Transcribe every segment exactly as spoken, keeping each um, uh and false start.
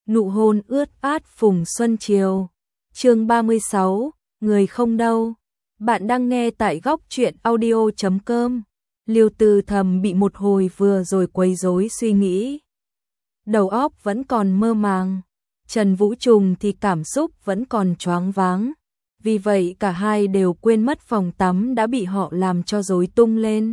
Nụ hôn ướt át phùng xuân chiều. Chương ba mươi sáu, người không đâu. Bạn đang nghe tại góc truyện audio chấm com. Liêu Từ Thầm bị một hồi vừa rồi quấy rối suy nghĩ. Đầu óc vẫn còn mơ màng. Trần Vũ Trùng thì cảm xúc vẫn còn choáng váng. Vì vậy cả hai đều quên mất phòng tắm đã bị họ làm cho rối tung lên.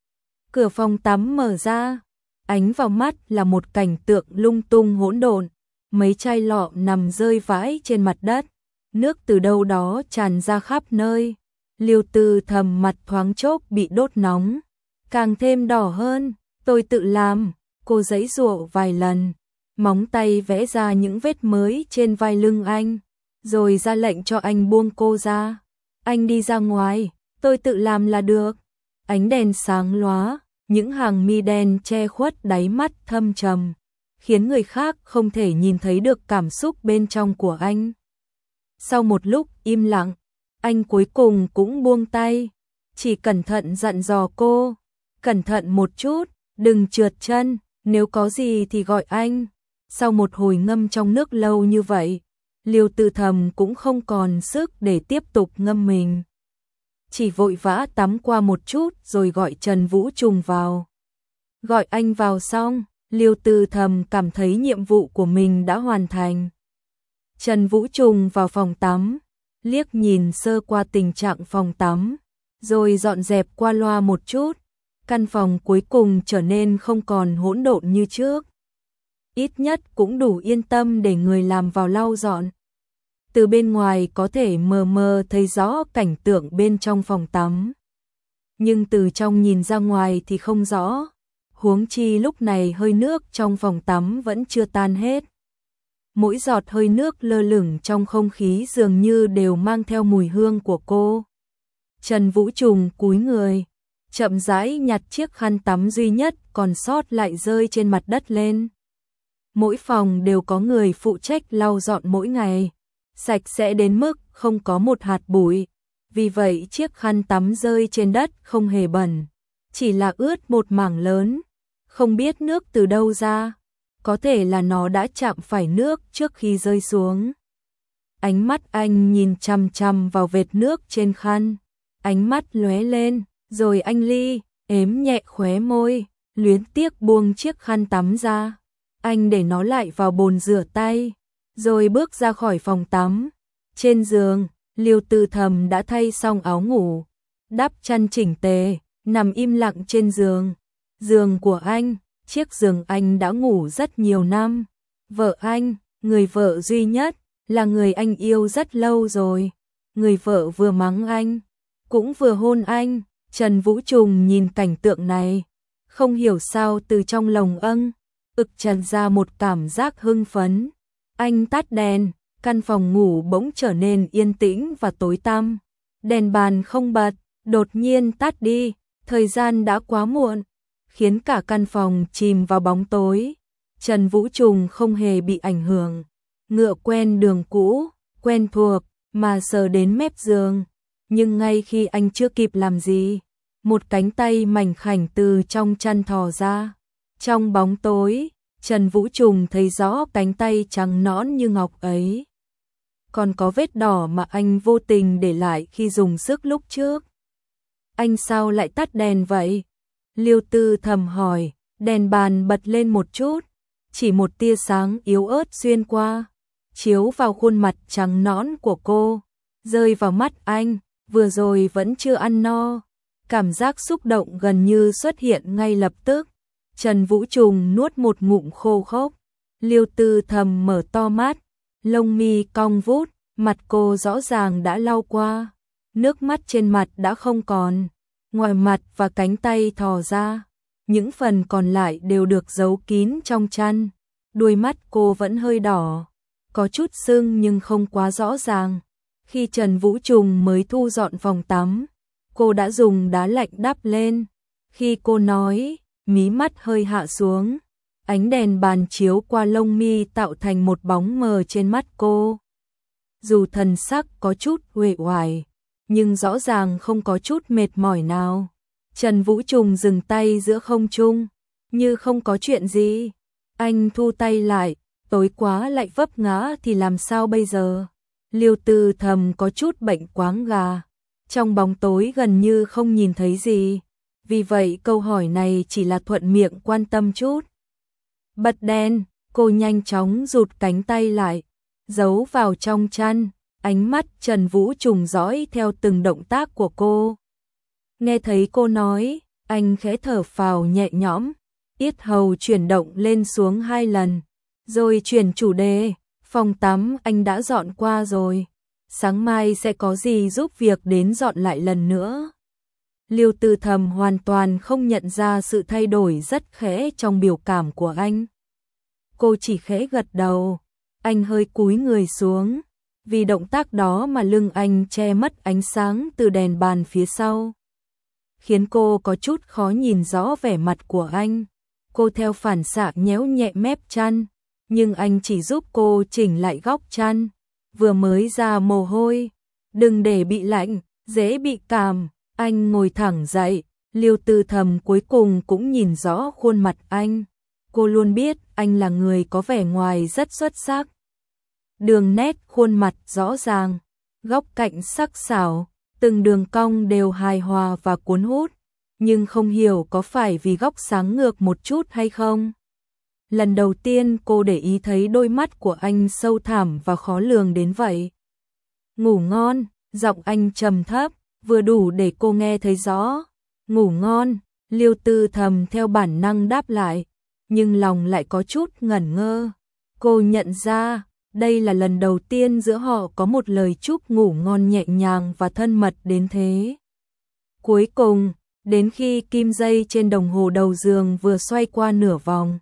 Cửa phòng tắm mở ra, ánh vào mắt là một cảnh tượng lung tung hỗn độn. Mấy chai lọ nằm rơi vãi trên mặt đất, nước từ đâu đó tràn ra khắp nơi. Liêu Từ Thầm mặt thoáng chốc bị đốt nóng, càng thêm đỏ hơn. Tôi tự làm, cô giãy giụa vài lần, móng tay vẽ ra những vết mới trên vai lưng anh, rồi ra lệnh cho anh buông cô ra. Anh đi ra ngoài, tôi tự làm là được. Ánh đèn sáng lóa, những hàng mi đen che khuất đáy mắt thâm trầm, khiến người khác không thể nhìn thấy được cảm xúc bên trong của anh. Sau một lúc im lặng, anh cuối cùng cũng buông tay, chỉ cẩn thận dặn dò cô, cẩn thận một chút, đừng trượt chân, nếu có gì thì gọi anh. Sau một hồi ngâm trong nước lâu như vậy, Liêu Từ Thầm cũng không còn sức để tiếp tục ngâm mình. Chỉ vội vã tắm qua một chút rồi gọi Trần Vũ Trùng vào. Gọi anh vào xong, Liêu Từ Thầm cảm thấy nhiệm vụ của mình đã hoàn thành. Trần Vũ Trùng vào phòng tắm, liếc nhìn sơ qua tình trạng phòng tắm, rồi dọn dẹp qua loa một chút. Căn phòng cuối cùng trở nên không còn hỗn độn như trước. Ít nhất cũng đủ yên tâm để người làm vào lau dọn. Từ bên ngoài có thể mờ mờ thấy rõ cảnh tượng bên trong phòng tắm, nhưng từ trong nhìn ra ngoài thì không rõ. Huống chi lúc này hơi nước trong phòng tắm vẫn chưa tan hết. Mỗi giọt hơi nước lơ lửng trong không khí dường như đều mang theo mùi hương của cô. Trần Vũ Trùng cúi người, chậm rãi nhặt chiếc khăn tắm duy nhất còn sót lại rơi trên mặt đất lên. Mỗi phòng đều có người phụ trách lau dọn mỗi ngày, sạch sẽ đến mức không có một hạt bụi. Vì vậy chiếc khăn tắm rơi trên đất không hề bẩn, chỉ là ướt một mảng lớn. Không biết nước từ đâu ra, có thể là nó đã chạm phải nước trước khi rơi xuống. Ánh mắt anh nhìn chằm chằm vào vệt nước trên khăn, ánh mắt lóe lên, rồi anh Ly ếm nhẹ khóe môi, luyến tiếc buông chiếc khăn tắm ra. Anh để nó lại vào bồn rửa tay, rồi bước ra khỏi phòng tắm. Trên giường, Liêu Từ Thầm đã thay xong áo ngủ, đắp chăn chỉnh tề, nằm im lặng trên giường. Giường của anh, chiếc giường anh đã ngủ rất nhiều năm. Vợ anh, người vợ duy nhất, là người anh yêu rất lâu rồi. Người vợ vừa mắng anh, cũng vừa hôn anh. Trần Vũ Trùng nhìn cảnh tượng này, không hiểu sao từ trong lồng âng ực tràn ra một cảm giác hưng phấn. Anh tắt đèn, căn phòng ngủ bỗng trở nên yên tĩnh và tối tăm. Đèn bàn không bật, đột nhiên tắt đi, thời gian đã quá muộn, khiến cả căn phòng chìm vào bóng tối. Trần Vũ Trùng không hề bị ảnh hưởng, ngựa quen đường cũ, quen thuộc, mà sờ đến mép giường. Nhưng ngay khi anh chưa kịp làm gì, một cánh tay mảnh khảnh từ trong chăn thò ra. Trong bóng tối, Trần Vũ Trùng thấy rõ cánh tay trắng nõn như ngọc ấy. Còn có vết đỏ mà anh vô tình để lại khi dùng sức lúc trước. Anh sao lại tắt đèn vậy? Liêu Từ Thầm hỏi. Đèn bàn bật lên một chút, chỉ một tia sáng yếu ớt xuyên qua, chiếu vào khuôn mặt trắng nõn của cô, rơi vào mắt anh. Vừa rồi vẫn chưa ăn no, cảm giác xúc động gần như xuất hiện ngay lập tức. Trần Vũ Trùng nuốt một ngụm khô khốc. Liêu Từ Thầm mở to mắt, lông mi cong vút, mặt cô rõ ràng đã lau qua, nước mắt trên mặt đã không còn. Ngoài mặt và cánh tay thò ra, những phần còn lại đều được giấu kín trong chăn. Đuôi mắt cô vẫn hơi đỏ, có chút sưng nhưng không quá rõ ràng. Khi Trần Vũ Trùng mới thu dọn phòng tắm, cô đã dùng đá lạnh đắp lên. Khi cô nói, mí mắt hơi hạ xuống, ánh đèn bàn chiếu qua lông mi tạo thành một bóng mờ trên mắt cô. Dù thần sắc có chút uể oải, nhưng rõ ràng không có chút mệt mỏi nào. Trần Vũ Trùng dừng tay giữa không trung, như không có chuyện gì. Anh thu tay lại, tối quá lại vấp ngã thì làm sao bây giờ? Liêu Tư Thầm có chút bệnh quáng gà, trong bóng tối gần như không nhìn thấy gì, vì vậy câu hỏi này chỉ là thuận miệng quan tâm chút. Bật đèn, cô nhanh chóng rụt cánh tay lại, giấu vào trong chăn, ánh mắt Trần Vũ trùng dõi theo từng động tác của cô. Nghe thấy cô nói, anh khẽ thở phào nhẹ nhõm, yết hầu chuyển động lên xuống hai lần, rồi chuyển chủ đề, phòng tắm anh đã dọn qua rồi, sáng mai sẽ có gì giúp việc đến dọn lại lần nữa. Liêu Tư Thầm hoàn toàn không nhận ra sự thay đổi rất khẽ trong biểu cảm của anh. Cô chỉ khẽ gật đầu, anh hơi cúi người xuống, vì động tác đó mà lưng anh che mất ánh sáng từ đèn bàn phía sau, khiến cô có chút khó nhìn rõ vẻ mặt của anh. Cô theo phản xạ nhéo nhẹ mép chăn, nhưng anh chỉ giúp cô chỉnh lại góc chăn, vừa mới ra mồ hôi, đừng để bị lạnh, dễ bị cảm. Anh ngồi thẳng dậy, Liêu Tư Thầm cuối cùng cũng nhìn rõ khuôn mặt anh. Cô luôn biết anh là người có vẻ ngoài rất xuất sắc. Đường nét khuôn mặt rõ ràng, góc cạnh sắc sảo, từng đường cong đều hài hòa và cuốn hút, nhưng không hiểu có phải vì góc sáng ngược một chút hay không. Lần đầu tiên cô để ý thấy đôi mắt của anh sâu thẳm và khó lường đến vậy. Ngủ ngon, giọng anh trầm thấp, vừa đủ để cô nghe thấy rõ. Ngủ ngon, Liêu Tư Thầm theo bản năng đáp lại, nhưng lòng lại có chút ngẩn ngơ. Cô nhận ra, đây là lần đầu tiên giữa họ có một lời chúc ngủ ngon nhẹ nhàng và thân mật đến thế. Cuối cùng, đến khi kim dây trên đồng hồ đầu giường vừa xoay qua nửa vòng,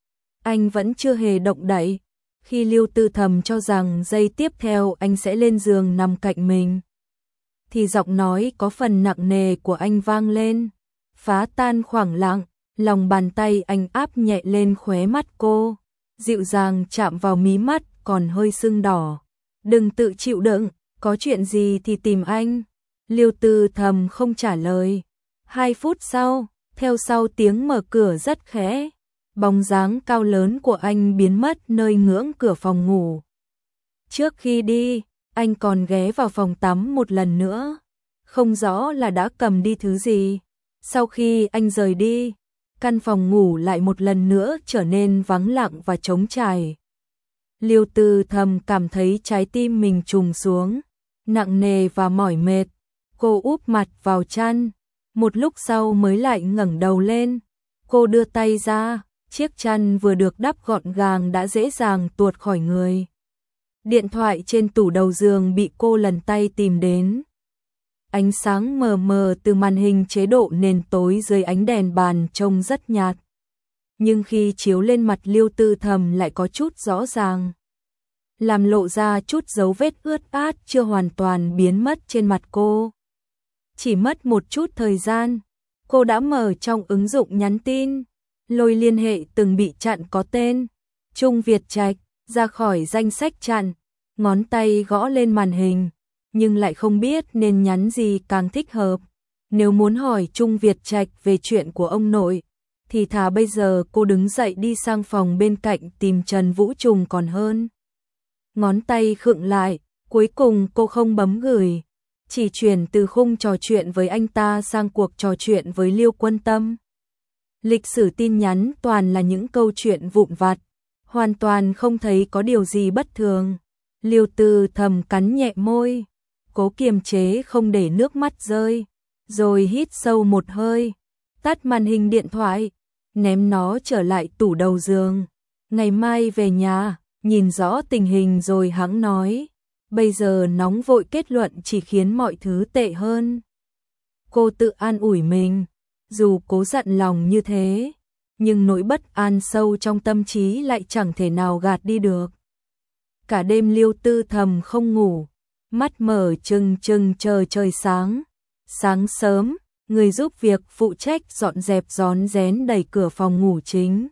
anh vẫn chưa hề động đậy. Khi Liêu Tư Thầm cho rằng giây tiếp theo anh sẽ lên giường nằm cạnh mình, thì giọng nói có phần nặng nề của anh vang lên, phá tan khoảng lặng. Lòng bàn tay anh áp nhẹ lên khóe mắt cô, dịu dàng chạm vào mí mắt còn hơi sưng đỏ. Đừng tự chịu đựng, có chuyện gì thì tìm anh. Liêu Tư Thầm không trả lời. Hai phút sau, theo sau tiếng mở cửa rất khẽ, bóng dáng cao lớn của anh biến mất nơi ngưỡng cửa phòng ngủ. Trước khi đi, anh còn ghé vào phòng tắm một lần nữa, không rõ là đã cầm đi thứ gì. Sau khi anh rời đi, căn phòng ngủ lại một lần nữa trở nên vắng lặng và trống trải. Liêu Tư Thầm cảm thấy trái tim mình trùng xuống, nặng nề và mỏi mệt. Cô úp mặt vào chăn, một lúc sau mới lại ngẩng đầu lên. Cô đưa tay ra, chiếc chăn vừa được đắp gọn gàng đã dễ dàng tuột khỏi người. Điện thoại trên tủ đầu giường bị cô lần tay tìm đến. Ánh sáng mờ mờ từ màn hình chế độ nền tối dưới ánh đèn bàn trông rất nhạt, nhưng khi chiếu lên mặt Liêu Tư Thầm lại có chút rõ ràng, làm lộ ra chút dấu vết ướt át chưa hoàn toàn biến mất trên mặt cô. Chỉ mất một chút thời gian, cô đã mở trong ứng dụng nhắn tin, lôi liên hệ từng bị chặn có tên Trung Việt Trạch ra khỏi danh sách chặn, ngón tay gõ lên màn hình, nhưng lại không biết nên nhắn gì càng thích hợp. Nếu muốn hỏi Trung Việt Trạch về chuyện của ông nội, thì thà bây giờ cô đứng dậy đi sang phòng bên cạnh tìm Trần Vũ Trùng còn hơn. Ngón tay khựng lại, cuối cùng cô không bấm gửi, chỉ chuyển từ khung trò chuyện với anh ta sang cuộc trò chuyện với Liêu Quân Tâm. Lịch sử tin nhắn toàn là những câu chuyện vụn vặt, hoàn toàn không thấy có điều gì bất thường. Liêu Tư Thầm cắn nhẹ môi, cố kiềm chế không để nước mắt rơi, rồi hít sâu một hơi, tắt màn hình điện thoại, ném nó trở lại tủ đầu giường. Ngày mai về nhà, nhìn rõ tình hình rồi hẵng nói, bây giờ nóng vội kết luận chỉ khiến mọi thứ tệ hơn. Cô tự an ủi mình, dù cố dặn lòng như thế, nhưng nỗi bất an sâu trong tâm trí lại chẳng thể nào gạt đi được. Cả đêm Liêu Tư Thầm không ngủ, mắt mở trừng trừng chờ trời sáng. Sáng sớm, người giúp việc phụ trách dọn dẹp rón rén đẩy cửa phòng ngủ chính.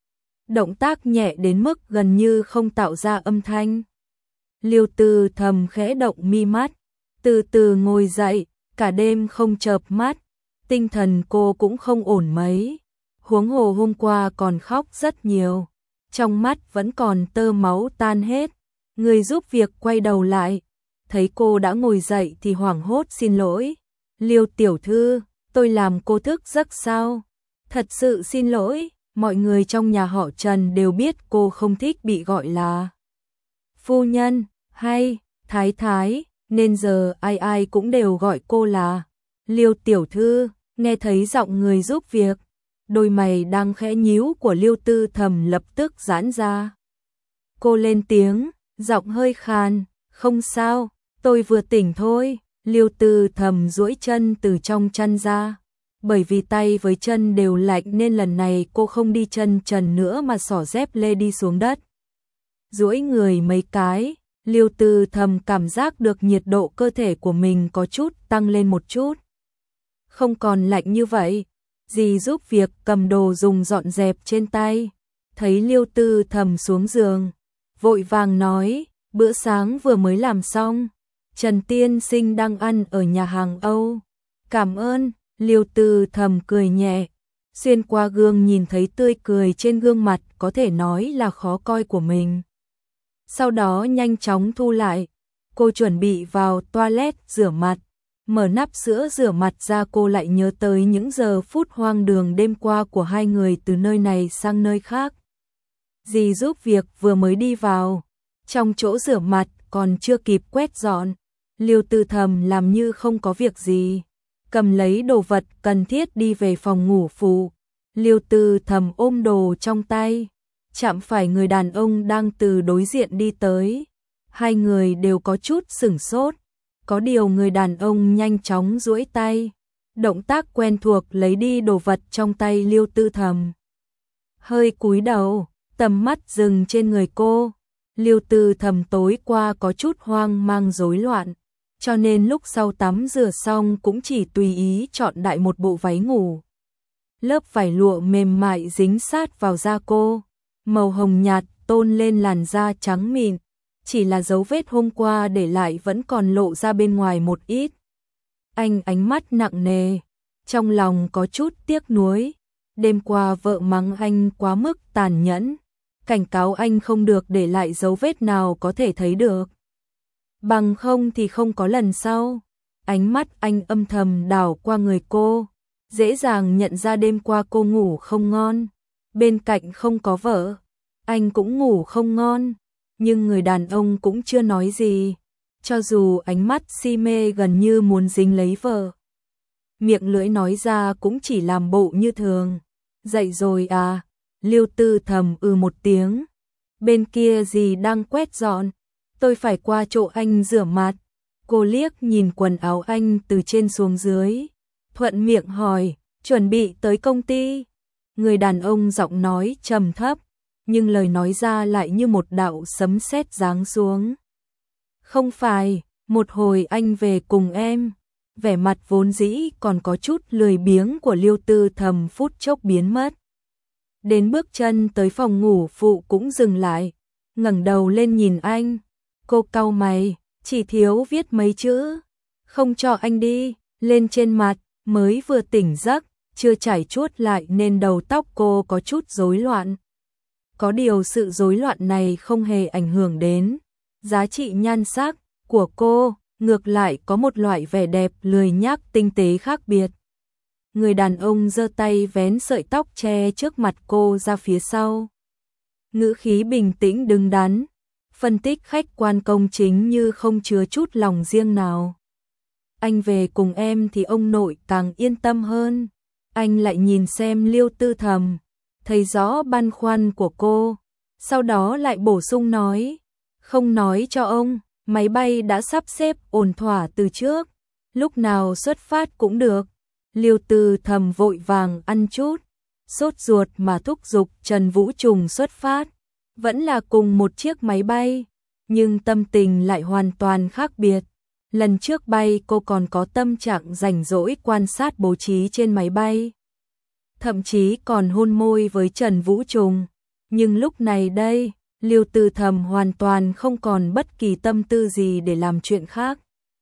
Động tác nhẹ đến mức gần như không tạo ra âm thanh. Liêu Tư Thầm khẽ động mi mắt, từ từ ngồi dậy, cả đêm không chợp mắt, tinh thần cô cũng không ổn mấy. Huống hồ hôm qua còn khóc rất nhiều, trong mắt vẫn còn tơ máu tan hết. Người giúp việc quay đầu lại, thấy cô đã ngồi dậy thì hoảng hốt xin lỗi. Liêu tiểu thư, tôi làm cô thức giấc sao? Thật sự xin lỗi, mọi người trong nhà họ Trần đều biết cô không thích bị gọi là phu nhân hay thái thái, nên giờ ai ai cũng đều gọi cô là Liêu tiểu thư. Nghe thấy giọng người giúp việc, đôi mày đang khẽ nhíu của Liêu Tư Thầm lập tức giãn ra. Cô lên tiếng, giọng hơi khàn, không sao, tôi vừa tỉnh thôi. Liêu Tư Thầm duỗi chân từ trong chăn ra. Bởi vì tay với chân đều lạnh nên lần này cô không đi chân trần nữa mà xỏ dép lê đi xuống đất. Duỗi người mấy cái, Liêu Tư Thầm cảm giác được nhiệt độ cơ thể của mình có chút tăng lên một chút. Không còn lạnh như vậy. Dì giúp việc cầm đồ dùng dọn dẹp trên tay. Thấy Liêu Tư Thầm xuống giường, vội vàng nói, bữa sáng vừa mới làm xong. Trần tiên sinh đang ăn ở nhà hàng Âu. Cảm ơn. Liêu Tư Thầm cười nhẹ, xuyên qua gương nhìn thấy tươi cười trên gương mặt có thể nói là khó coi của mình. Sau đó nhanh chóng thu lại, cô chuẩn bị vào toilet rửa mặt. Mở nắp sữa rửa mặt ra cô lại nhớ tới những giờ phút hoang đường đêm qua của hai người từ nơi này sang nơi khác. Dì giúp việc vừa mới đi vào, trong chỗ rửa mặt còn chưa kịp quét dọn. Liêu Tư Thầm làm như không có việc gì, cầm lấy đồ vật cần thiết đi về phòng ngủ phụ. Liêu Tư Thầm ôm đồ trong tay, chạm phải người đàn ông đang từ đối diện đi tới. Hai người đều có chút sửng sốt, có điều người đàn ông nhanh chóng duỗi tay, động tác quen thuộc lấy đi đồ vật trong tay Liêu Tư Thầm. Hơi cúi đầu, tầm mắt dừng trên người cô. Liêu Tư Thầm tối qua có chút hoang mang rối loạn, cho nên lúc sau tắm rửa xong cũng chỉ tùy ý chọn đại một bộ váy ngủ. Lớp vải lụa mềm mại dính sát vào da cô, màu hồng nhạt tôn lên làn da trắng mịn, chỉ là dấu vết hôm qua để lại vẫn còn lộ ra bên ngoài một ít. Anh ánh mắt nặng nề, trong lòng có chút tiếc nuối. Đêm qua vợ mắng anh quá mức tàn nhẫn, cảnh cáo anh không được để lại dấu vết nào có thể thấy được. Bằng không thì không có lần sau. Ánh mắt anh âm thầm đảo qua người cô, dễ dàng nhận ra đêm qua cô ngủ không ngon. Bên cạnh không có vợ, anh cũng ngủ không ngon. Nhưng người đàn ông cũng chưa nói gì, cho dù ánh mắt si mê gần như muốn dính lấy vợ. Miệng lưỡi nói ra cũng chỉ làm bộ như thường. Dậy rồi à? Liêu Tư Thầm ừ một tiếng. Bên kia dì đang quét dọn, tôi phải qua chỗ anh rửa mặt. Cô liếc nhìn quần áo anh từ trên xuống dưới, thuận miệng hỏi, chuẩn bị tới công ty. Người đàn ông giọng nói trầm thấp, nhưng lời nói ra lại như một đạo sấm sét giáng xuống. Không phải, một hồi anh về cùng em. Vẻ mặt vốn dĩ còn có chút lười biếng của Liêu Tư Thầm phút chốc biến mất. Đến bước chân tới phòng ngủ phụ cũng dừng lại, ngẩng đầu lên nhìn anh. Cô cau mày, chỉ thiếu viết mấy chữ, không cho anh đi. Lên trên mặt, mới vừa tỉnh giấc, chưa chải chuốt lại nên đầu tóc cô có chút rối loạn. Có điều sự rối loạn này không hề ảnh hưởng đến giá trị nhan sắc của cô, ngược lại có một loại vẻ đẹp lười nhác tinh tế khác biệt. Người đàn ông giơ tay vén sợi tóc che trước mặt cô ra phía sau. Ngữ khí bình tĩnh đứng đắn, phân tích khách quan công chính như không chứa chút lòng riêng nào. Anh về cùng em thì ông nội càng yên tâm hơn. Anh lại nhìn xem Liêu Tư Thầm, thấy rõ băn khoăn của cô, sau đó lại bổ sung nói, không nói cho ông, máy bay đã sắp xếp ổn thỏa từ trước, lúc nào xuất phát cũng được. Liêu Tư Thầm vội vàng ăn chút, sốt ruột mà thúc giục Trần Vũ Trùng xuất phát, vẫn là cùng một chiếc máy bay, nhưng tâm tình lại hoàn toàn khác biệt. Lần trước bay cô còn có tâm trạng rảnh rỗi quan sát bố trí trên máy bay, thậm chí còn hôn môi với Trần Vũ Trùng. Nhưng lúc này đây, Liêu Tư Thầm hoàn toàn không còn bất kỳ tâm tư gì để làm chuyện khác.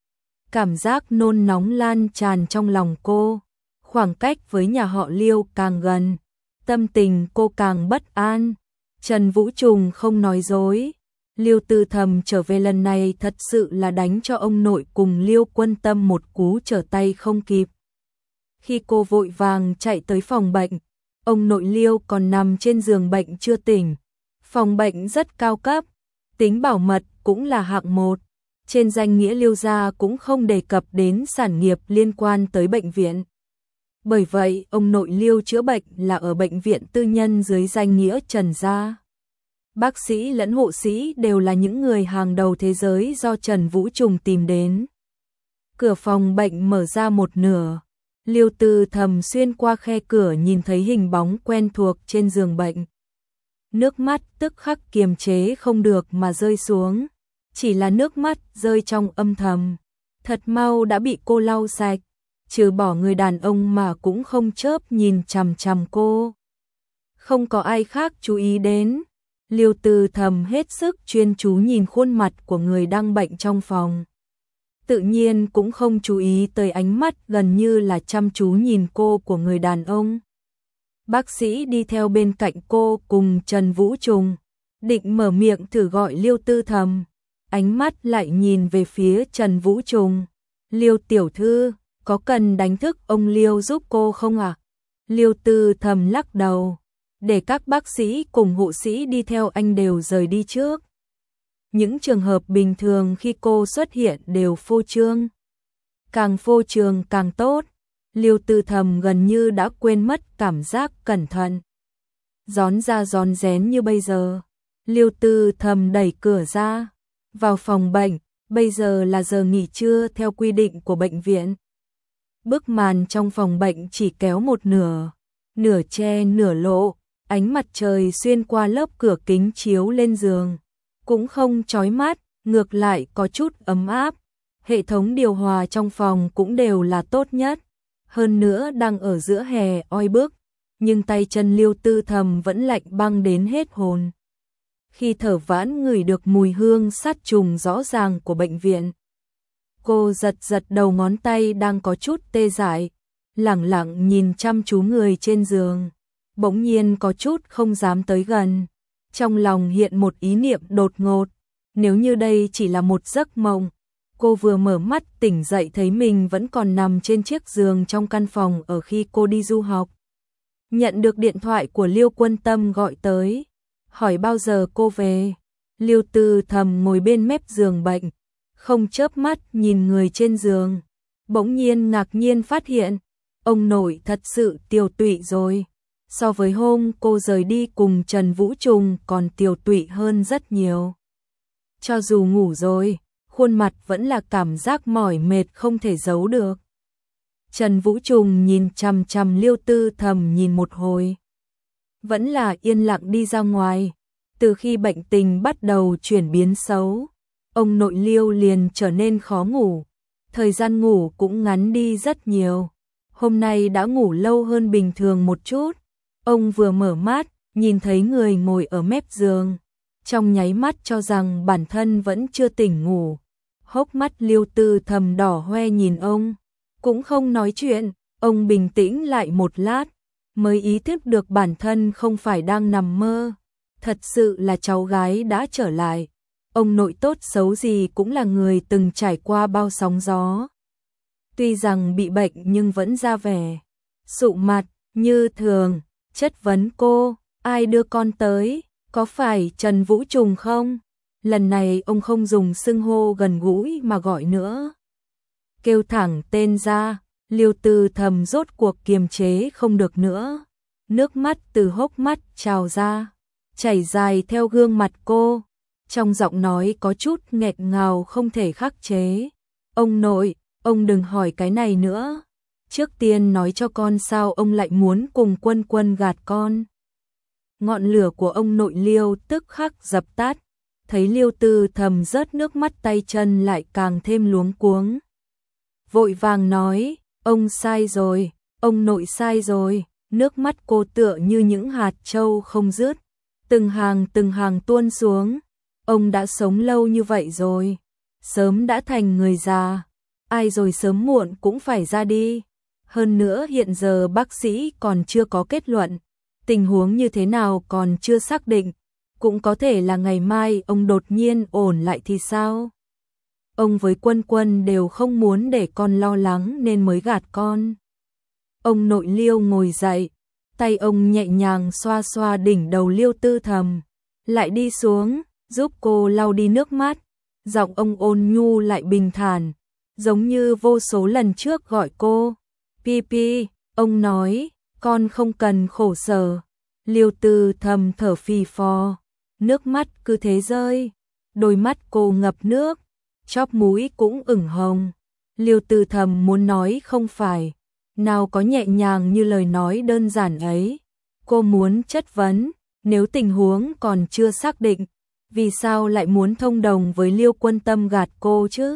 Cảm giác nôn nóng lan tràn trong lòng cô, khoảng cách với nhà họ Liêu càng gần, tâm tình cô càng bất an. Trần Vũ Trùng không nói dối. Liêu Tư Thầm trở về lần này thật sự là đánh cho ông nội cùng Liêu Quân Tâm một cú trở tay không kịp. Khi cô vội vàng chạy tới phòng bệnh, ông nội Liêu còn nằm trên giường bệnh chưa tỉnh. Phòng bệnh rất cao cấp, tính bảo mật cũng là hạng một. Trên danh nghĩa Liêu gia cũng không đề cập đến sản nghiệp liên quan tới bệnh viện. Bởi vậy, ông nội Liêu chữa bệnh là ở bệnh viện tư nhân dưới danh nghĩa Trần gia. Bác sĩ lẫn hộ sĩ đều là những người hàng đầu thế giới do Trần Vũ Trùng tìm đến. Cửa phòng bệnh mở ra một nửa. Liêu Tư Thầm xuyên qua khe cửa nhìn thấy hình bóng quen thuộc trên giường bệnh. Nước mắt tức khắc kiềm chế không được mà rơi xuống. Chỉ là nước mắt rơi trong âm thầm. Thật mau đã bị cô lau sạch. Trừ bỏ người đàn ông mà cũng không chớp nhìn chằm chằm cô. Không có ai khác chú ý đến. Liêu Tư Thầm hết sức chuyên chú nhìn khuôn mặt của người đang bệnh trong phòng. Tự nhiên cũng không chú ý tới ánh mắt gần như là chăm chú nhìn cô của người đàn ông. Bác sĩ đi theo bên cạnh cô cùng Trần Vũ Trùng, định mở miệng thử gọi Liêu Tư Thầm. Ánh mắt lại nhìn về phía Trần Vũ Trùng. Liêu tiểu thư, có cần đánh thức ông Liêu giúp cô không ạ? À? Liêu Tư Thầm lắc đầu. Để các bác sĩ cùng hộ sĩ đi theo anh đều rời đi trước. Những trường hợp bình thường khi cô xuất hiện đều phô trương. Càng phô trương càng tốt. Liêu Tư Thầm gần như đã quên mất cảm giác cẩn thận. Rón ra rón rén như bây giờ. Liêu Tư Thầm đẩy cửa ra. Vào phòng bệnh, bây giờ là giờ nghỉ trưa theo quy định của bệnh viện. Bức màn trong phòng bệnh chỉ kéo một nửa. Nửa che nửa lộ. Ánh mặt trời xuyên qua lớp cửa kính chiếu lên giường. Cũng không chói mắt, ngược lại có chút ấm áp. Hệ thống điều hòa trong phòng cũng đều là tốt nhất. Hơn nữa đang ở giữa hè oi bức, nhưng tay chân Liêu Tư Thầm vẫn lạnh băng đến hết hồn. Khi thở vãn ngửi được mùi hương sát trùng rõ ràng của bệnh viện. Cô giật giật đầu ngón tay đang có chút tê dại, lẳng lặng nhìn chăm chú người trên giường. Bỗng nhiên có chút không dám tới gần. Trong lòng hiện một ý niệm đột ngột. Nếu như đây chỉ là một giấc mộng, cô vừa mở mắt tỉnh dậy thấy mình vẫn còn nằm trên chiếc giường trong căn phòng ở khi cô đi du học. Nhận được điện thoại của Liêu Quân Tâm gọi tới, hỏi bao giờ cô về. Liêu Tư Thầm ngồi bên mép giường bệnh, không chớp mắt nhìn người trên giường. Bỗng nhiên ngạc nhiên phát hiện, ông nội thật sự tiều tụy rồi. So với hôm cô rời đi cùng Trần Vũ Trùng còn tiều tụy hơn rất nhiều. Cho dù ngủ rồi, khuôn mặt vẫn là cảm giác mỏi mệt không thể giấu được. Trần Vũ Trùng nhìn chằm chằm Liêu Tư Thầm nhìn một hồi. Vẫn là yên lặng đi ra ngoài. Từ khi bệnh tình bắt đầu chuyển biến xấu, ông nội Liêu liền trở nên khó ngủ. Thời gian ngủ cũng ngắn đi rất nhiều. Hôm nay đã ngủ lâu hơn bình thường một chút. Ông vừa mở mắt, nhìn thấy người ngồi ở mép giường. Trong nháy mắt cho rằng bản thân vẫn chưa tỉnh ngủ. Hốc mắt Liêu Tư Thầm đỏ hoe nhìn ông. Cũng không nói chuyện, ông bình tĩnh lại một lát. Mới ý thức được bản thân không phải đang nằm mơ. Thật sự là cháu gái đã trở lại. Ông nội tốt xấu gì cũng là người từng trải qua bao sóng gió. Tuy rằng bị bệnh nhưng vẫn ra vẻ sụ mặt, như thường. Chất vấn cô, ai đưa con tới, có phải Trần Vũ Trùng không? Lần này ông không dùng xưng hô gần gũi mà gọi nữa. Kêu thẳng tên ra, Liêu Tư Thầm rốt cuộc kiềm chế không được nữa. Nước mắt từ hốc mắt trào ra, chảy dài theo gương mặt cô. Trong giọng nói có chút nghẹt ngào không thể khắc chế. Ông nội, ông đừng hỏi cái này nữa. Trước tiên nói cho con sao ông lại muốn cùng Quân Quân gạt con. Ngọn lửa của ông nội Liêu tức khắc dập tắt. Thấy Liêu Tư Thầm rớt nước mắt tay chân lại càng thêm luống cuống. Vội vàng nói, ông sai rồi, ông nội sai rồi. Nước mắt cô tựa như những hạt châu không dứt. Từng hàng từng hàng tuôn xuống. Ông đã sống lâu như vậy rồi. Sớm đã thành người già. Ai rồi sớm muộn cũng phải ra đi. Hơn nữa hiện giờ bác sĩ còn chưa có kết luận, tình huống như thế nào còn chưa xác định, cũng có thể là ngày mai ông đột nhiên ổn lại thì sao? Ông với Quân Quân đều không muốn để con lo lắng nên mới gạt con. Ông nội Liêu ngồi dậy, tay ông nhẹ nhàng xoa xoa đỉnh đầu Liêu Tư Thầm, lại đi xuống, giúp cô lau đi nước mắt. Giọng ông ôn nhu lại bình thản, giống như vô số lần trước gọi cô. Pi Pi, ông nói, con không cần khổ sở. Liêu Tư Thầm thở phì phò, nước mắt cứ thế rơi, đôi mắt cô ngập nước, chóp mũi cũng ửng hồng. Liêu Tư Thầm muốn nói không phải, nào có nhẹ nhàng như lời nói đơn giản ấy. Cô muốn chất vấn, nếu tình huống còn chưa xác định, vì sao lại muốn thông đồng với Liêu Quân Tâm gạt cô chứ?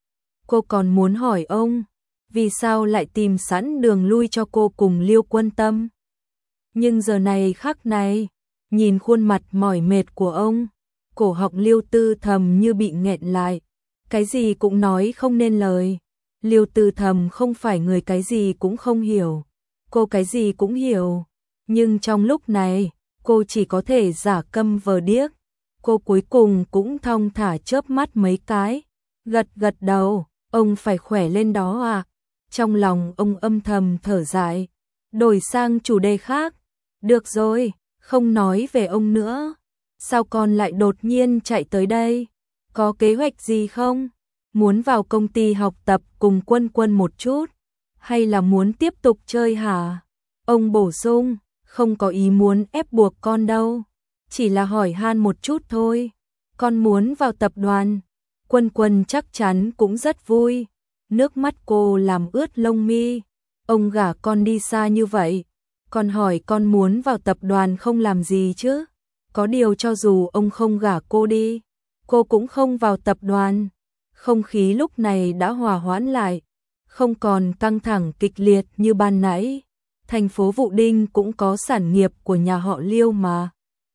Cô còn muốn hỏi ông, vì sao lại tìm sẵn đường lui cho cô cùng Liêu Quân Tâm? Nhưng giờ này khắc này, nhìn khuôn mặt mỏi mệt của ông, cổ họng Liêu Tư Thầm như bị nghẹn lại, cái gì cũng nói không nên lời. Liêu Tư Thầm không phải người cái gì cũng không hiểu, cô cái gì cũng hiểu, nhưng trong lúc này, cô chỉ có thể giả câm vờ điếc. Cô cuối cùng cũng thong thả chớp mắt mấy cái, gật gật đầu, ông phải khỏe lên đó à. Trong lòng ông âm thầm thở dài, đổi sang chủ đề khác. Được rồi, không nói về ông nữa. Sao con lại đột nhiên chạy tới đây? Có kế hoạch gì không? Muốn vào công ty học tập cùng Quân Quân một chút? Hay là muốn tiếp tục chơi hả? Ông bổ sung, không có ý muốn ép buộc con đâu. Chỉ là hỏi han một chút thôi. Con muốn vào tập đoàn. Quân Quân chắc chắn cũng rất vui. Nước mắt cô làm ướt lông mi. Ông gả con đi xa như vậy, con hỏi con muốn vào tập đoàn không làm gì chứ? Có điều cho dù ông không gả cô đi, cô cũng không vào tập đoàn. Không khí lúc này đã hòa hoãn lại, không còn căng thẳng kịch liệt như ban nãy. Thành phố Vũ Đinh cũng có sản nghiệp của nhà họ Liêu mà.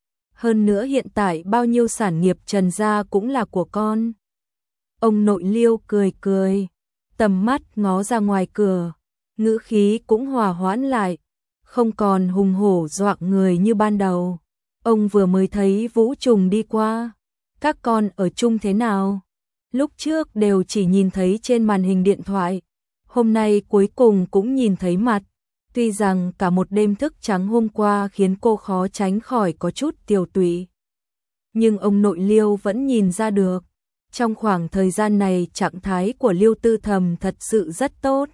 Hơn nữa hiện tại bao nhiêu sản nghiệp Trần gia cũng là của con. Ông nội Liêu cười cười, tầm mắt ngó ra ngoài cửa, ngữ khí cũng hòa hoãn lại, không còn hùng hổ dọa người như ban đầu. Ông vừa mới thấy Vũ Trùng đi qua, các con ở chung thế nào? Lúc trước đều chỉ nhìn thấy trên màn hình điện thoại, hôm nay cuối cùng cũng nhìn thấy mặt. Tuy rằng cả một đêm thức trắng hôm qua khiến cô khó tránh khỏi có chút tiều tụy, nhưng ông nội Liêu vẫn nhìn ra được. Trong khoảng thời gian này trạng thái của Liêu Tư Thầm thật sự rất tốt.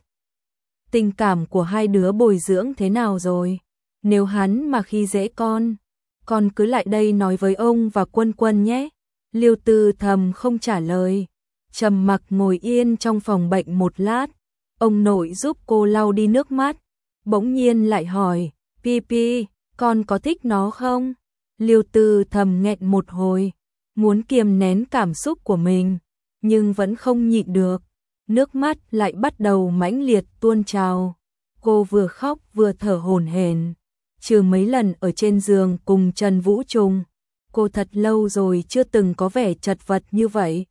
Tình cảm của hai đứa bồi dưỡng thế nào rồi? Nếu hắn mà khi dễ con, con cứ lại đây nói với ông và Quân Quân nhé. Liêu Tư Thầm không trả lời, trầm mặc ngồi yên trong phòng bệnh một lát. Ông nội giúp cô lau đi nước mắt, bỗng nhiên lại hỏi, Pi Pi, con có thích nó không? Liêu Tư Thầm nghẹn một hồi, muốn kiềm nén cảm xúc của mình, nhưng vẫn không nhịn được. Nước mắt lại bắt đầu mãnh liệt tuôn trào. Cô vừa khóc vừa thở hổn hển. Trừ mấy lần ở trên giường cùng Trần Vũ Trùng, cô thật lâu rồi chưa từng có vẻ chật vật như vậy.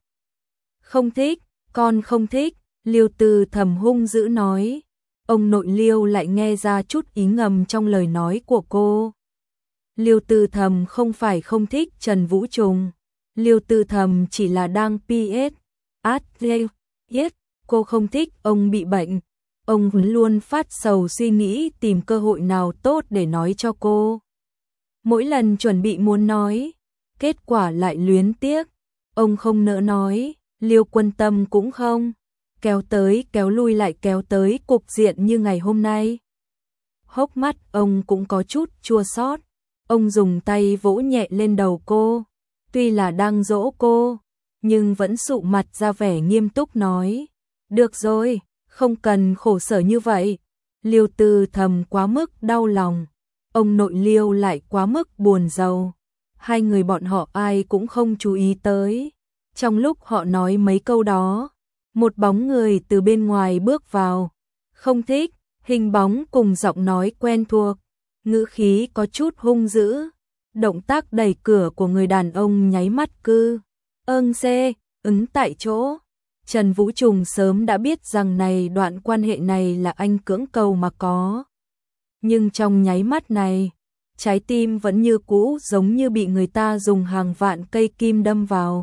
Không thích, con không thích, Liêu Tư Thầm hung dữ nói. Ông nội Liêu lại nghe ra chút ý ngầm trong lời nói của cô. Liêu Tư Thầm không phải không thích Trần Vũ Trùng, Liêu Tư Thầm chỉ là đang pi ét. Át yes, cô không thích ông bị bệnh. Ông luôn phát sầu suy nghĩ tìm cơ hội nào tốt để nói cho cô. Mỗi lần chuẩn bị muốn nói, kết quả lại luyến tiếc. Ông không nỡ nói, Liêu Quân Tâm cũng không. Kéo tới kéo lui lại kéo tới cục diện như ngày hôm nay. Hốc mắt ông cũng có chút chua xót. Ông dùng tay vỗ nhẹ lên đầu cô, tuy là đang dỗ cô, nhưng vẫn sụ mặt ra vẻ nghiêm túc nói, được rồi, không cần khổ sở như vậy. Liêu Tư Thầm quá mức đau lòng, ông nội Liêu lại quá mức buồn rầu. Hai người bọn họ ai cũng không chú ý tới. Trong lúc họ nói mấy câu đó, một bóng người từ bên ngoài bước vào. Không thích, hình bóng cùng giọng nói quen thuộc, ngữ khí có chút hung dữ. Động tác đẩy cửa của người đàn ông nháy mắt cư âng xê, ứng tại chỗ. Trần Vũ Trùng sớm đã biết rằng này đoạn quan hệ này là anh cưỡng cầu mà có. Nhưng trong nháy mắt này, trái tim vẫn như cũ giống như bị người ta dùng hàng vạn cây kim đâm vào.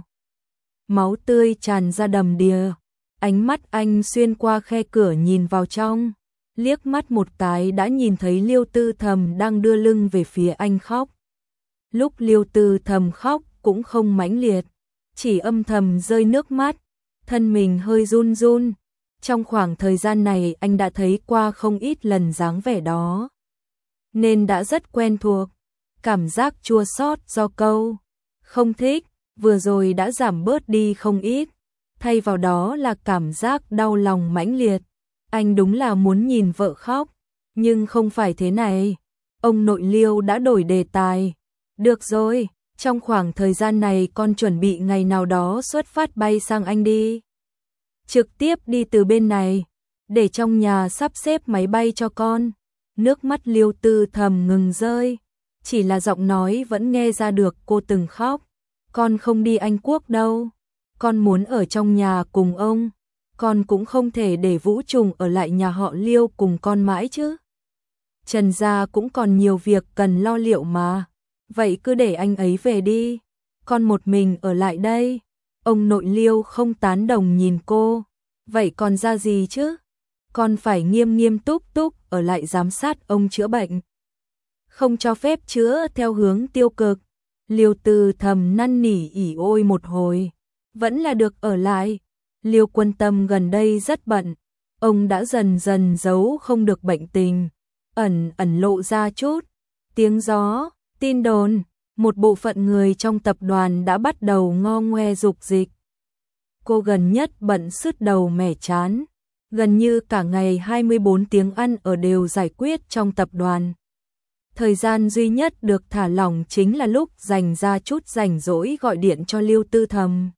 Máu tươi tràn ra đầm đìa, ánh mắt anh xuyên qua khe cửa nhìn vào trong, liếc mắt một cái đã nhìn thấy Liêu Tư Thầm đang đưa lưng về phía anh khóc. Lúc Liêu Tư Thầm khóc cũng không mãnh liệt, chỉ âm thầm rơi nước mắt, thân mình hơi run run. Trong khoảng thời gian này anh đã thấy qua không ít lần dáng vẻ đó, nên đã rất quen thuộc. Cảm giác chua xót do câu không thích vừa rồi đã giảm bớt đi không ít, thay vào đó là cảm giác đau lòng mãnh liệt. Anh đúng là muốn nhìn vợ khóc, nhưng không phải thế này. Ông nội Liêu đã đổi đề tài. Được rồi, trong khoảng thời gian này con chuẩn bị ngày nào đó xuất phát bay sang Anh đi. Trực tiếp đi từ bên này, để trong nhà sắp xếp máy bay cho con. Nước mắt Liêu Tư Thầm ngừng rơi, chỉ là giọng nói vẫn nghe ra được cô từng khóc. Con không đi Anh Quốc đâu, con muốn ở trong nhà cùng ông. Con cũng không thể để Vũ Trùng ở lại nhà họ Liêu cùng con mãi chứ. Trần gia cũng còn nhiều việc cần lo liệu mà. Vậy cứ để anh ấy về đi, con một mình ở lại đây. Ông nội Liêu không tán đồng nhìn cô. Vậy còn ra gì chứ? Con phải nghiêm nghiêm túc túc ở lại giám sát ông chữa bệnh, không cho phép chữa theo hướng tiêu cực. Liêu Tư Thầm năn nỉ ỉ ôi một hồi, vẫn là được ở lại. Liêu Quân Tâm gần đây rất bận, ông đã dần dần giấu không được bệnh tình, ẩn ẩn lộ ra chút tiếng gió, tin đồn. Một bộ phận người trong tập đoàn đã bắt đầu ngo ngoe dục dịch. Cô gần nhất bận sứt đầu mẻ chán, gần như cả ngày hai mươi bốn tiếng ăn ở đều giải quyết trong tập đoàn. Thời gian duy nhất được thả lỏng chính là lúc dành ra chút rảnh rỗi gọi điện cho Liêu Tư Thầm.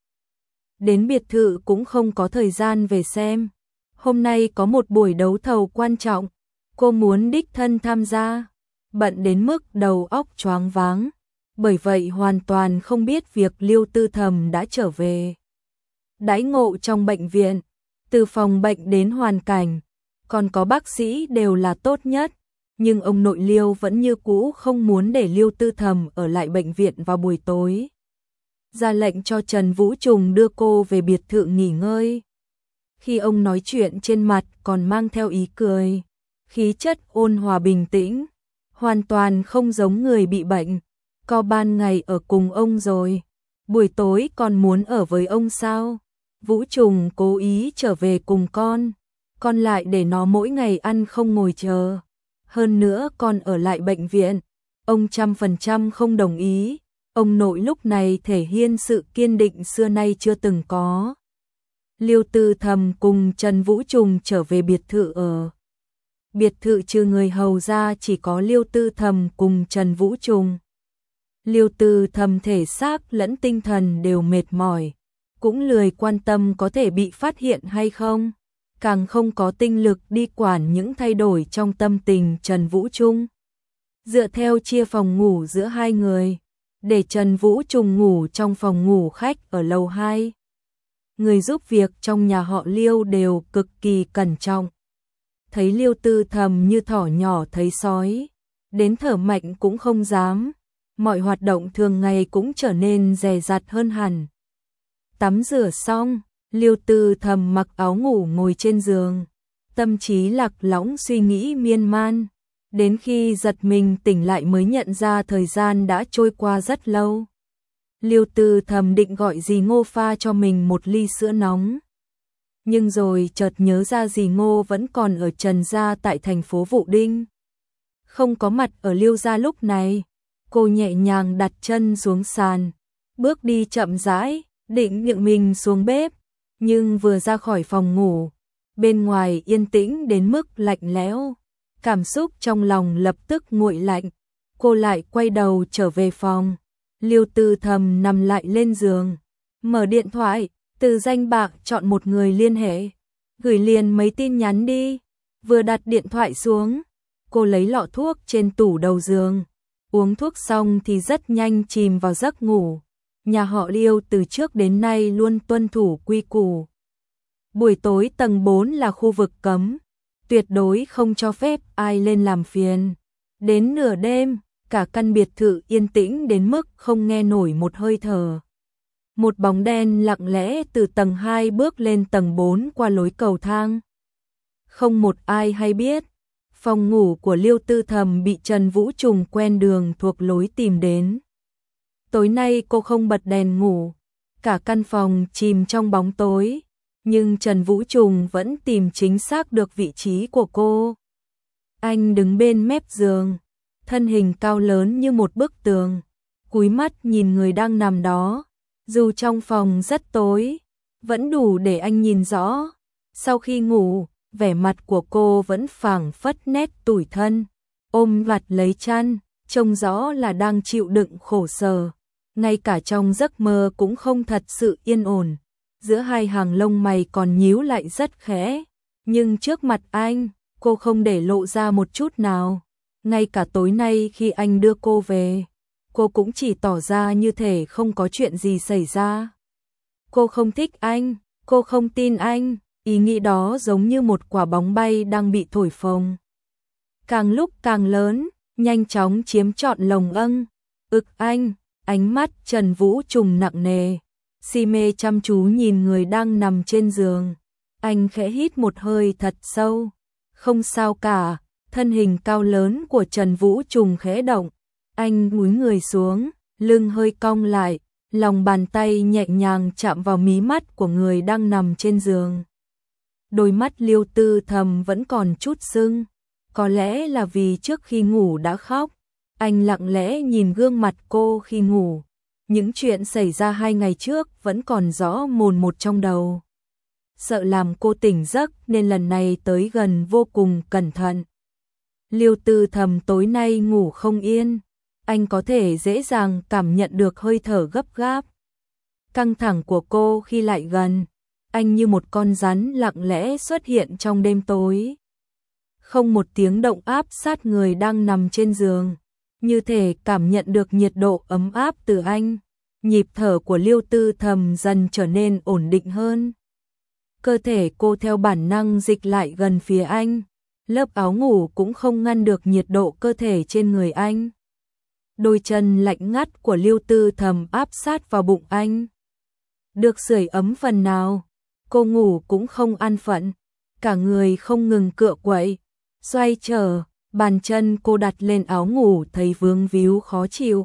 Đến biệt thự cũng không có thời gian về xem. Hôm nay có một buổi đấu thầu quan trọng, cô muốn đích thân tham gia, bận đến mức đầu óc choáng váng, bởi vậy hoàn toàn không biết việc Liêu Tư Thầm đã trở về. Đãi ngộ trong bệnh viện, từ phòng bệnh đến hoàn cảnh, còn có bác sĩ đều là tốt nhất, nhưng ông nội Liêu vẫn như cũ không muốn để Liêu Tư Thầm ở lại bệnh viện vào buổi tối. Ra lệnh cho Trần Vũ Trùng đưa cô về biệt thự nghỉ ngơi. Khi ông nói chuyện trên mặt còn mang theo ý cười, khí chất ôn hòa bình tĩnh, hoàn toàn không giống người bị bệnh. Có ban ngày ở cùng ông rồi, buổi tối còn muốn ở với ông sao? Vũ Trùng cố ý trở về cùng con, con lại để nó mỗi ngày ăn không ngồi chờ. Hơn nữa con ở lại bệnh viện, ông trăm phần trăm không đồng ý. Ông nội lúc này thể hiện sự kiên định xưa nay chưa từng có. Liêu Tư Thầm cùng Trần Vũ Trùng trở về biệt thự ở. Biệt thự trừ người hầu ra chỉ có Liêu Tư Thầm cùng Trần Vũ Trùng. Liêu Tư Thầm thể xác lẫn tinh thần đều mệt mỏi, cũng lười quan tâm có thể bị phát hiện hay không, càng không có tinh lực đi quản những thay đổi trong tâm tình Trần Vũ Trung. Dựa theo chia phòng ngủ giữa hai người, để Trần Vũ Trùng ngủ trong phòng ngủ khách ở lầu hai. Người giúp việc trong nhà họ Liêu đều cực kỳ cẩn trọng. Thấy Liêu Tư Thầm như thỏ nhỏ thấy sói, đến thở mạnh cũng không dám. Mọi hoạt động thường ngày cũng trở nên dè dặt hơn hẳn. Tắm rửa xong, Liêu Tư Thầm mặc áo ngủ ngồi trên giường, tâm trí lạc lõng suy nghĩ miên man. Đến khi giật mình tỉnh lại mới nhận ra thời gian đã trôi qua rất lâu. Liêu Tư Thầm định gọi dì Ngô pha cho mình một ly sữa nóng. Nhưng rồi chợt nhớ ra dì Ngô vẫn còn ở Trần gia tại thành phố Vũ Đinh, không có mặt ở Liêu gia lúc này. Cô nhẹ nhàng đặt chân xuống sàn, bước đi chậm rãi, định nhượng mình xuống bếp. Nhưng vừa ra khỏi phòng ngủ, bên ngoài yên tĩnh đến mức lạnh lẽo. Cảm xúc trong lòng lập tức nguội lạnh, cô lại quay đầu trở về phòng. Liêu Tư Thầm nằm lại lên giường, mở điện thoại, từ danh bạ chọn một người liên hệ, gửi liền mấy tin nhắn đi. Vừa đặt điện thoại xuống, cô lấy lọ thuốc trên tủ đầu giường, uống thuốc xong thì rất nhanh chìm vào giấc ngủ. Nhà họ Liêu từ trước đến nay luôn tuân thủ quy củ. Buổi tối tầng bốn là khu vực cấm, tuyệt đối không cho phép ai lên làm phiền. Đến nửa đêm, cả căn biệt thự yên tĩnh đến mức không nghe nổi một hơi thở. Một bóng đen lặng lẽ từ tầng hai bước lên tầng bốn qua lối cầu thang. Không một ai hay biết, phòng ngủ của Liêu Tư Thầm bị Trần Vũ Trùng quen đường thuộc lối tìm đến. Tối nay cô không bật đèn ngủ, cả căn phòng chìm trong bóng tối, nhưng Trần Vũ Trùng vẫn tìm chính xác được vị trí của cô. Anh đứng bên mép giường, thân hình cao lớn như một bức tường, cúi mắt nhìn người đang nằm đó, dù trong phòng rất tối, vẫn đủ để anh nhìn rõ. Sau khi ngủ, vẻ mặt của cô vẫn phảng phất nét tủi thân, ôm vặt lấy chăn, trông rõ là đang chịu đựng khổ sở. Ngay cả trong giấc mơ cũng không thật sự yên ổn, giữa hai hàng lông mày còn nhíu lại rất khẽ, nhưng trước mặt anh, cô không để lộ ra một chút nào. Ngay cả tối nay khi anh đưa cô về, cô cũng chỉ tỏ ra như thể không có chuyện gì xảy ra. Cô không thích anh, cô không tin anh, ý nghĩ đó giống như một quả bóng bay đang bị thổi phồng. Càng lúc càng lớn, nhanh chóng chiếm trọn lồng âng, ực anh. Ánh mắt Trần Vũ Trùng nặng nề, si mê chăm chú nhìn người đang nằm trên giường. Anh khẽ hít một hơi thật sâu. Không sao cả, thân hình cao lớn của Trần Vũ Trùng khẽ động. Anh cúi người xuống, lưng hơi cong lại, lòng bàn tay nhẹ nhàng chạm vào mí mắt của người đang nằm trên giường. Đôi mắt Liêu Tư Thầm vẫn còn chút sưng, có lẽ là vì trước khi ngủ đã khóc. Anh lặng lẽ nhìn gương mặt cô khi ngủ, những chuyện xảy ra hai ngày trước vẫn còn rõ mồn một trong đầu. Sợ làm cô tỉnh giấc nên lần này tới gần vô cùng cẩn thận. Liêu Tư Thầm tối nay ngủ không yên, anh có thể dễ dàng cảm nhận được hơi thở gấp gáp, căng thẳng của cô khi lại gần. Anh như một con rắn lặng lẽ xuất hiện trong đêm tối, không một tiếng động áp sát người đang nằm trên giường. Như thể cảm nhận được nhiệt độ ấm áp từ anh, nhịp thở của Liêu Tư Thầm dần trở nên ổn định hơn. Cơ thể cô theo bản năng dịch lại gần phía anh, lớp áo ngủ cũng không ngăn được nhiệt độ cơ thể trên người anh. Đôi chân lạnh ngắt của Liêu Tư Thầm áp sát vào bụng anh. Được sưởi ấm phần nào, cô ngủ cũng không an phận, cả người không ngừng cựa quậy, xoay trở. Bàn chân cô đặt lên áo ngủ thấy vướng víu khó chịu.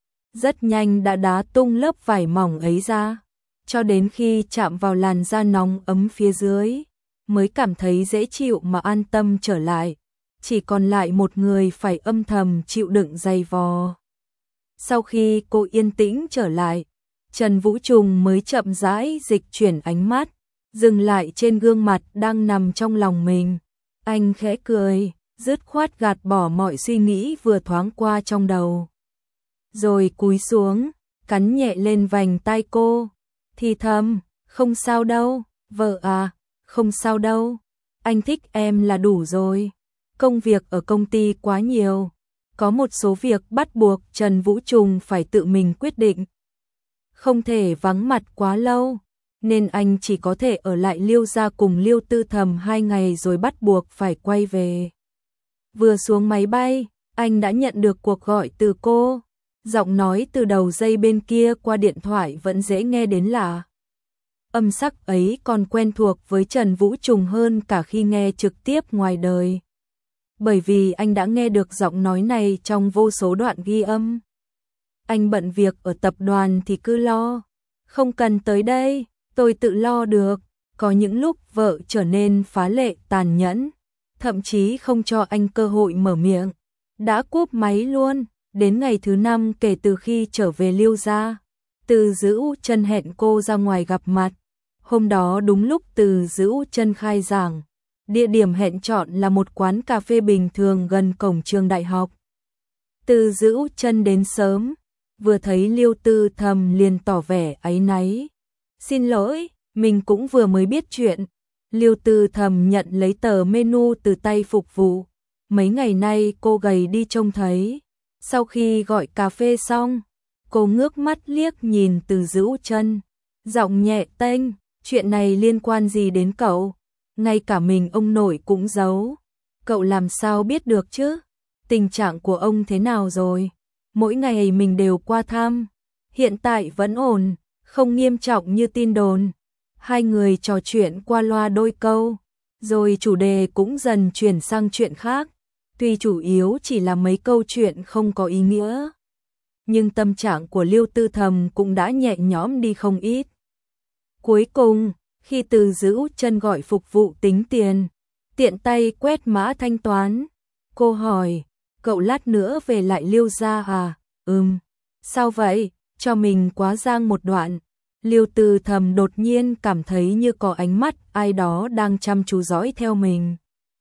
Rất nhanh đã đá tung lớp vải mỏng ấy ra, cho đến khi chạm vào làn da nóng ấm phía dưới, mới cảm thấy dễ chịu mà an tâm trở lại. Chỉ còn lại một người phải âm thầm chịu đựng dày vò. Sau khi cô yên tĩnh trở lại, Trần Vũ Trùng mới chậm rãi dịch chuyển ánh mắt, dừng lại trên gương mặt đang nằm trong lòng mình. Anh khẽ cười, dứt khoát gạt bỏ mọi suy nghĩ vừa thoáng qua trong đầu. Rồi cúi xuống, cắn nhẹ lên vành tai cô, thì thầm, không sao đâu, vợ à, không sao đâu, anh thích em là đủ rồi. Công việc ở công ty quá nhiều, có một số việc bắt buộc Trần Vũ Trùng phải tự mình quyết định. Không thể vắng mặt quá lâu, nên anh chỉ có thể ở lại Liêu gia cùng Liêu Tư Thầm hai ngày rồi bắt buộc phải quay về. Vừa xuống máy bay, anh đã nhận được cuộc gọi từ cô. Giọng nói từ đầu dây bên kia qua điện thoại vẫn dễ nghe đến lạ. Âm sắc ấy còn quen thuộc với Trần Vũ Trùng hơn cả khi nghe trực tiếp ngoài đời. Bởi vì anh đã nghe được giọng nói này trong vô số đoạn ghi âm. Anh bận việc ở tập đoàn thì cứ lo. Không cần tới đây, tôi tự lo được. Có những lúc vợ trở nên phá lệ tàn nhẫn, thậm chí không cho anh cơ hội mở miệng. Đã cúp máy luôn. Đến ngày thứ năm kể từ khi trở về Liêu gia, Từ Dữ Chân hẹn cô ra ngoài gặp mặt. Hôm đó đúng lúc Từ Dữ Chân khai giảng, địa điểm hẹn chọn là một quán cà phê bình thường gần cổng trường đại học. Từ Dữ Chân đến sớm, vừa thấy Liêu Tư Thầm liền tỏ vẻ áy náy. Xin lỗi, mình cũng vừa mới biết chuyện. Liêu Tư Thầm nhận lấy tờ menu từ tay phục vụ. Mấy ngày nay cô gầy đi trông thấy. Sau khi gọi cà phê xong, cô ngước mắt liếc nhìn Từ Dữ Chân, giọng nhẹ tênh, chuyện này liên quan gì đến cậu? Ngay cả mình ông nội cũng giấu. Cậu làm sao biết được chứ? tình trạng của ông thế nào rồi? Mỗi ngày mình đều qua thăm. Hiện tại vẫn ổn, không nghiêm trọng như tin đồn. Hai người trò chuyện qua loa đôi câu, rồi chủ đề cũng dần chuyển sang chuyện khác. Tuy chủ yếu chỉ là mấy câu chuyện không có ý nghĩa, nhưng tâm trạng của Liêu Tư Thầm cũng đã nhẹ nhõm đi không ít. Cuối cùng, khi Từ Dữ Chân gọi phục vụ tính tiền, tiện tay quét mã thanh toán, cô hỏi, cậu lát nữa về lại Liêu gia à? Ừm, sao vậy? Cho mình quá giang một đoạn. Liêu Tư Thầm đột nhiên cảm thấy như có ánh mắt ai đó đang chăm chú dõi theo mình.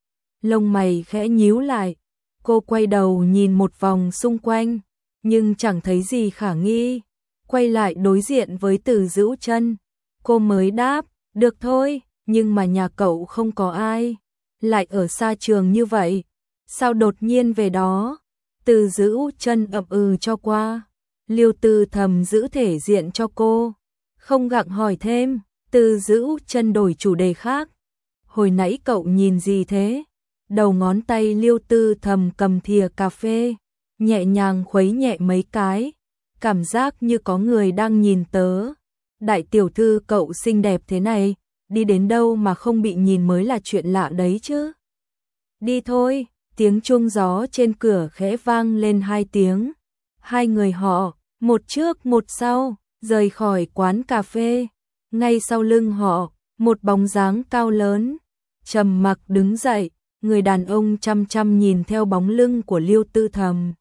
Lông mày khẽ nhíu lại, cô quay đầu nhìn một vòng xung quanh, nhưng chẳng thấy gì khả nghi. Quay lại đối diện với Từ Dữ Chân, cô mới đáp, được thôi, nhưng mà nhà cậu không có ai, lại ở xa trường như vậy, sao đột nhiên về đó? Từ Dữ Chân ậm ừ cho qua. Liêu Tư Thầm giữ thể diện cho cô, không gặng hỏi thêm. Từ Dữ Chân đổi chủ đề khác, hồi nãy cậu nhìn gì thế? Đầu ngón tay Liêu Tư Thầm cầm thìa cà phê, nhẹ nhàng khuấy nhẹ mấy cái, cảm giác như có người đang nhìn tớ. Đại tiểu thư cậu xinh đẹp thế này, đi đến đâu mà không bị nhìn mới là chuyện lạ đấy chứ. Đi thôi, tiếng chuông gió trên cửa khẽ vang lên hai tiếng. Hai người họ, một trước một sau, rời khỏi quán cà phê. Ngay sau lưng họ, một bóng dáng cao lớn, trầm mặc đứng dậy, người đàn ông chăm chăm nhìn theo bóng lưng của Liêu Tư Thầm.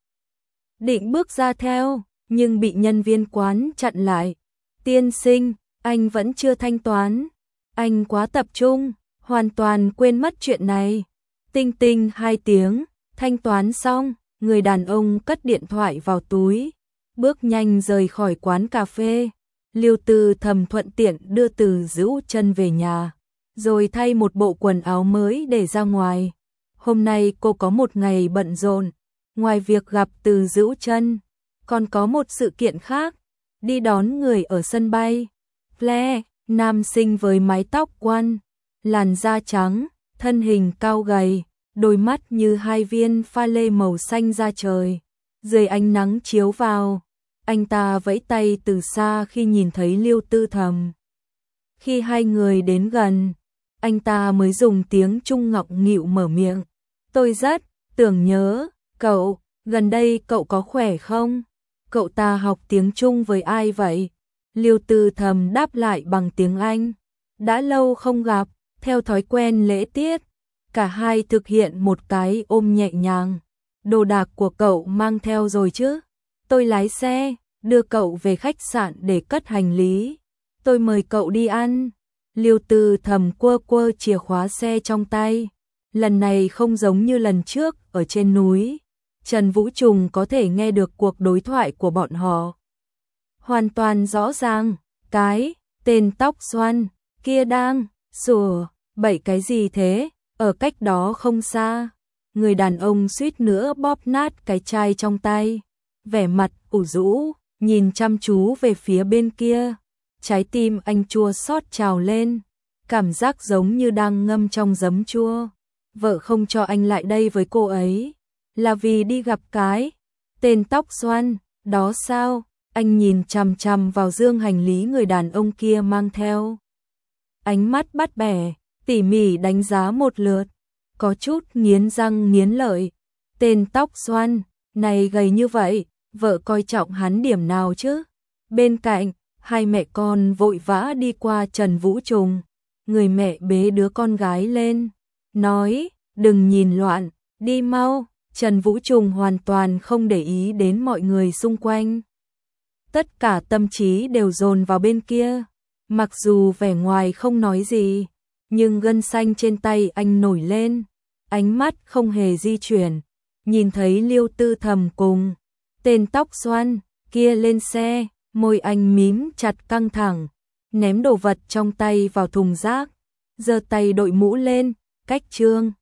Định bước ra theo, nhưng bị nhân viên quán chặn lại. Tiên sinh, anh vẫn chưa thanh toán. Anh quá tập trung, hoàn toàn quên mất chuyện này. Tinh tinh hai tiếng, thanh toán xong, người đàn ông cất điện thoại vào túi, bước nhanh rời khỏi quán cà phê. Liêu Tư Thầm thuận tiện đưa Từ Dữ Chân về nhà, rồi thay một bộ quần áo mới để ra ngoài. Hôm nay cô có một ngày bận rộn, ngoài việc gặp Từ Dữ Chân, còn có một sự kiện khác, đi đón người ở sân bay. Ple, nam sinh với mái tóc quăn, làn da trắng, thân hình cao gầy, đôi mắt như hai viên pha lê màu xanh da trời. Dưới ánh nắng chiếu vào, anh ta vẫy tay từ xa khi nhìn thấy Liêu Tư Thầm. Khi hai người đến gần, anh ta mới dùng tiếng Trung ngọng nghịu mở miệng. Tôi rất tưởng nhớ cậu, gần đây cậu có khỏe không? Cậu ta học tiếng Trung với ai vậy? Liêu Tư Thầm đáp lại bằng tiếng Anh. Đã lâu không gặp, theo thói quen lễ tiết, cả hai thực hiện một cái ôm nhẹ nhàng. Đồ đạc của cậu mang theo rồi chứ? Tôi lái xe, đưa cậu về khách sạn để cất hành lý. Tôi mời cậu đi ăn. Liêu Tư Thầm quơ quơ chìa khóa xe trong tay. Lần này không giống như lần trước ở trên núi. Trần Vũ Trùng có thể nghe được cuộc đối thoại của bọn họ. Hoàn toàn rõ ràng, cái tên tóc xoăn kia đang sủa bậy cái gì thế, ở cách đó không xa. Người đàn ông suýt nữa bóp nát cái chai trong tay, vẻ mặt ủ rũ, nhìn chăm chú về phía bên kia. Trái tim anh chua xót trào lên, cảm giác giống như đang ngâm trong giấm chua. Vợ không cho anh lại đây với cô ấy, là vì đi gặp cái tên tóc xoăn đó sao? Anh nhìn chằm chằm vào dương hành lý người đàn ông kia mang theo. Ánh mắt bắt bẻ, tỉ mỉ đánh giá một lượt, có chút nghiến răng nghiến lợi. Tên tóc xoăn này gầy như vậy, vợ coi trọng hắn điểm nào chứ? Bên cạnh, hai mẹ con vội vã đi qua Trần Vũ Trùng. Người mẹ bế đứa con gái lên, nói, đừng nhìn loạn, đi mau. Trần Vũ Trùng hoàn toàn không để ý đến mọi người xung quanh. Tất cả tâm trí đều dồn vào bên kia. Mặc dù vẻ ngoài không nói gì, nhưng gân xanh trên tay anh nổi lên. Ánh mắt không hề di chuyển, nhìn thấy Liêu Tư Thầm cùng tên tóc xoăn kia lên xe, môi anh mím chặt căng thẳng, ném đồ vật trong tay vào thùng rác, giơ tay đội mũ lên, cách trương.